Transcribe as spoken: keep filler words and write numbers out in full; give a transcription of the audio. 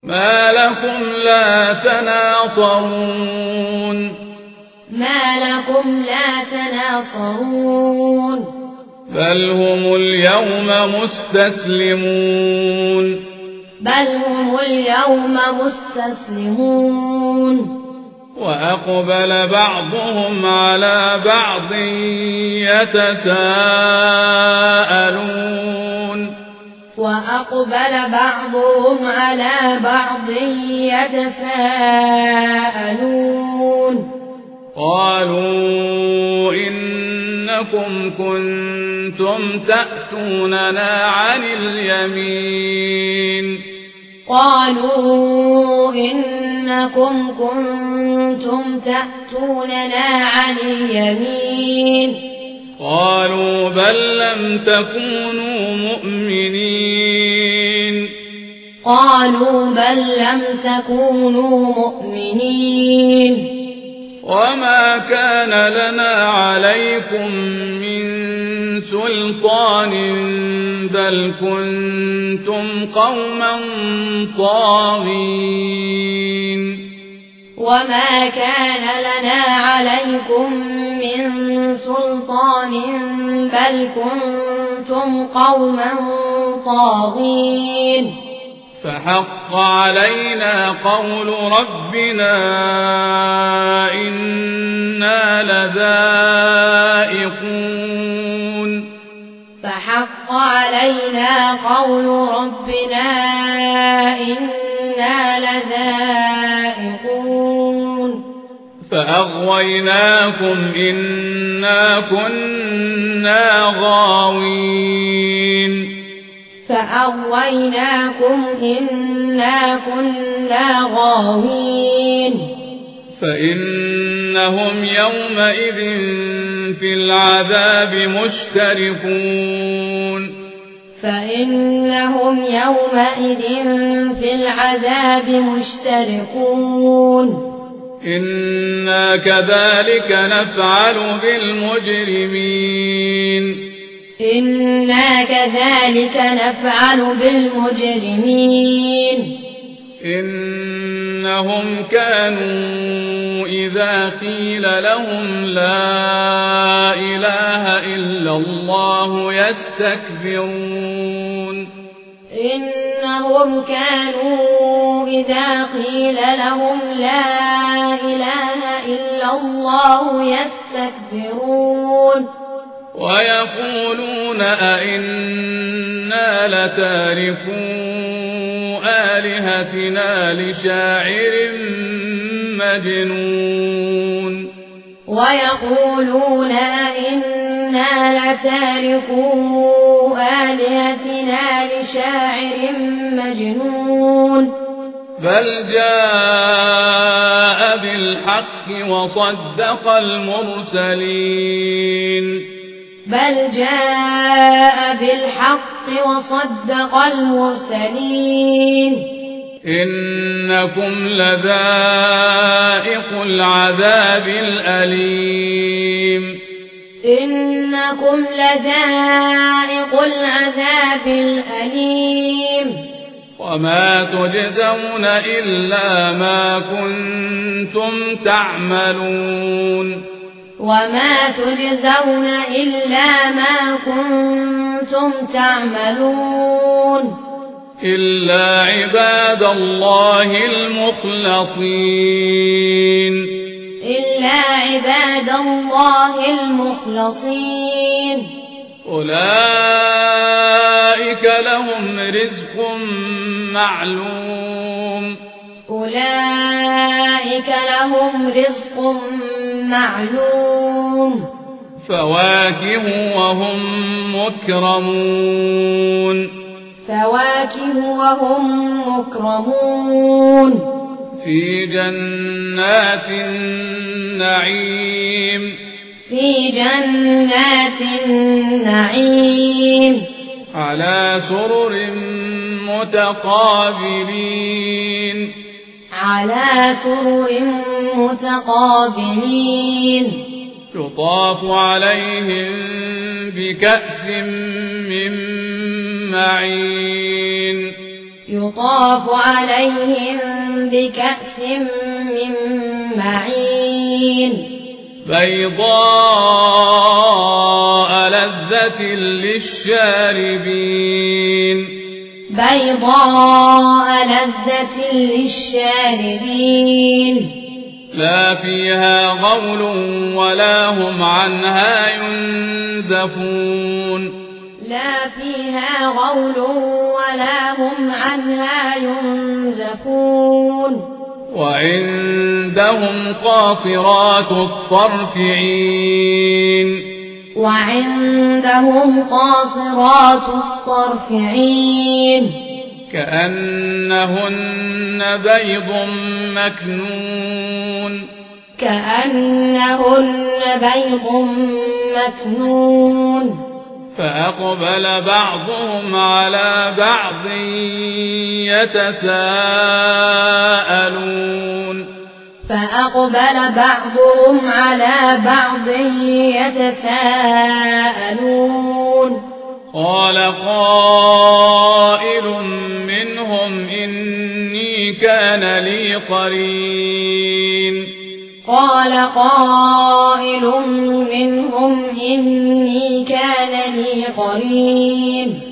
ما لكم لا تناصرون ما لكم لا تناصرون بل هم اليوم مستسلمون بل هم اليوم مستسلمون وأقبل بعضهم على بعض يتساءلون وأقبل بعضهم على بعض يتساءلون قالوا إنكم كنتم تأتوننا عن اليمين قالوا إنكم كنتم تأتوننا عن اليمين قالوا بل لم تكونوا مؤمنين قالوا بل لم تكونوا مؤمنين وما كان لنا عليكم من سلطان بل كنتم قوما طاغين وما كان لنا عليكم من سلطان بل كنتم قوما طاغين فحق علينا قول ربنا إنا لذائقون فحق علينا قول ربنا إنا لذائقون فأغويناكم إنا كنا غاوين فأغويناكم إنا كنا غاوين فإنهم يومئذ في العذاب مشتركون فإنهم يومئذ في العذاب مشتركون إنا كذلك نفعل بالمجرمين إنا كذلك نفعل بالمجرمين إنهم كانوا إذا قيل لهم لا إله إلا الله يستكبرون إنهم كانوا إذا قيل لهم لا إله إلا الله يستكبرون ويقولون أئنا لتاركو آلهتنا لشاعر مجنون ويقولون أئنا لتاركو آلهتنا لشاعر مجنون بل جاء بالحق وصدق المرسلين بل جاء بالحق وصدق المرسلين إنكم لذائق العذاب الأليم إنكم لذائق العذاب الأليم وما تجزون إلا ما كنتم تعملون وما تجزون إلا ما كنتم تعملون إلا عباد الله المخلصين إلا عباد الله المخلصين أولئك لهم رزق معلوم أولئك لهم رزق معلوم فواكه وهم مكرمون فواكه وهم مكرمون في جنات النعيم في جنات النعيم على سرر متقابلين على سرر متقابلين يطاف عليهم بكأس من معين يطاف عليهم بكأس من معين بيضاء لذة للشاربين بيضاء لذة للشاربين لا فيها غول ولا هم عنها ينزفون لا فيها غول ولا هم عنها ينزفون وعندهم قاصرات الطرف عين وعندهم قاصرات الطرف عين كأنهن بيض مكنون كأنهن بيض مكنون فأقبل بعضهم على بعض يتساءلون فأقبل بعضهم على بعض يتساءلون قال قائل منهم إني كان لي قرين قال قائل منهم إني كان لي قرين